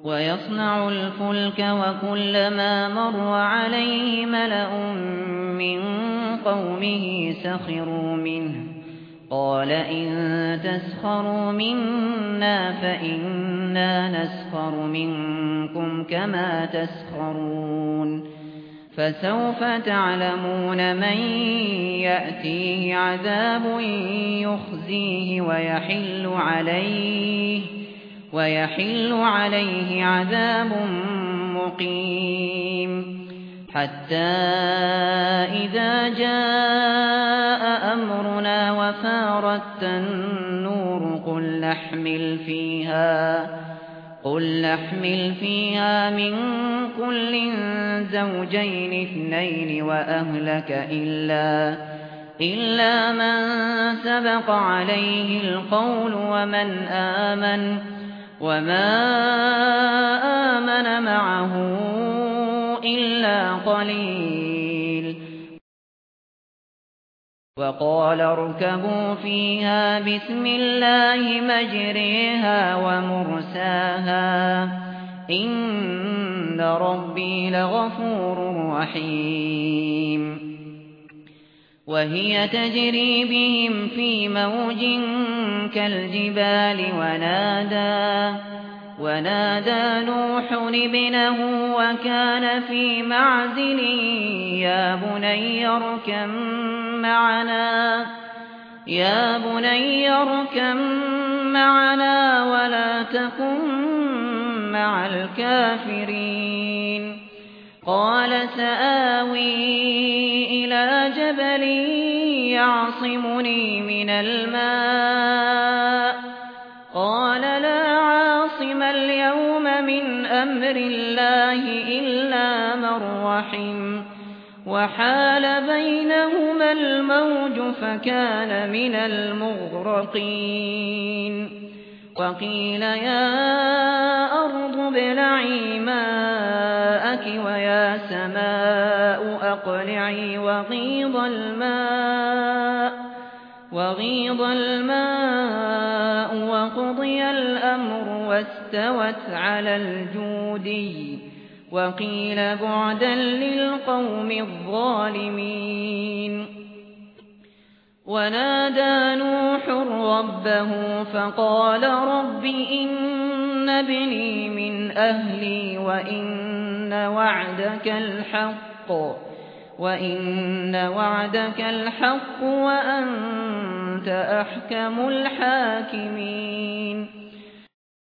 ويصنع الفلك وكلما مر عليه ملأ من قومه سخروا منه قال إن تسخروا منا فإنا نسخر منكم كما تسخرون فسوف تعلمون من يأتيه عذاب يخزيه ويحل عليه عذاب مقيم حتى إذا جاء أمرنا وفارت النور قل نحمل فيها من كل زوجين اثنين وأهلك إلا من سبق عليه القول وما آمن معه إلا قليل وقال اركبوا فيها بسم الله مجريها ومرساها إن ربي لغفور رحيم وهي تجري بهم في موج كالجبال ونادى نوح ابنه وكان في معزل يا بني اركم معنا ولا تكن مع الكافرين قال سآوي إلى جبل يعصمني من الماء قال لا عاصم اليوم من أمر الله إلا من رحم وحال بينهما الموج فكان من المغرقين وقيل يا أرض ابلعي ماءك ويا سماء أقلعي وغيض الماء وقضي الأمر واستوت على الجودي وقيل بعدا للقوم الظالمين ونادى نوح ربه فقال رب إن ابني من أهلي وإن وعدك الحق وأنت أحكم الحاكمين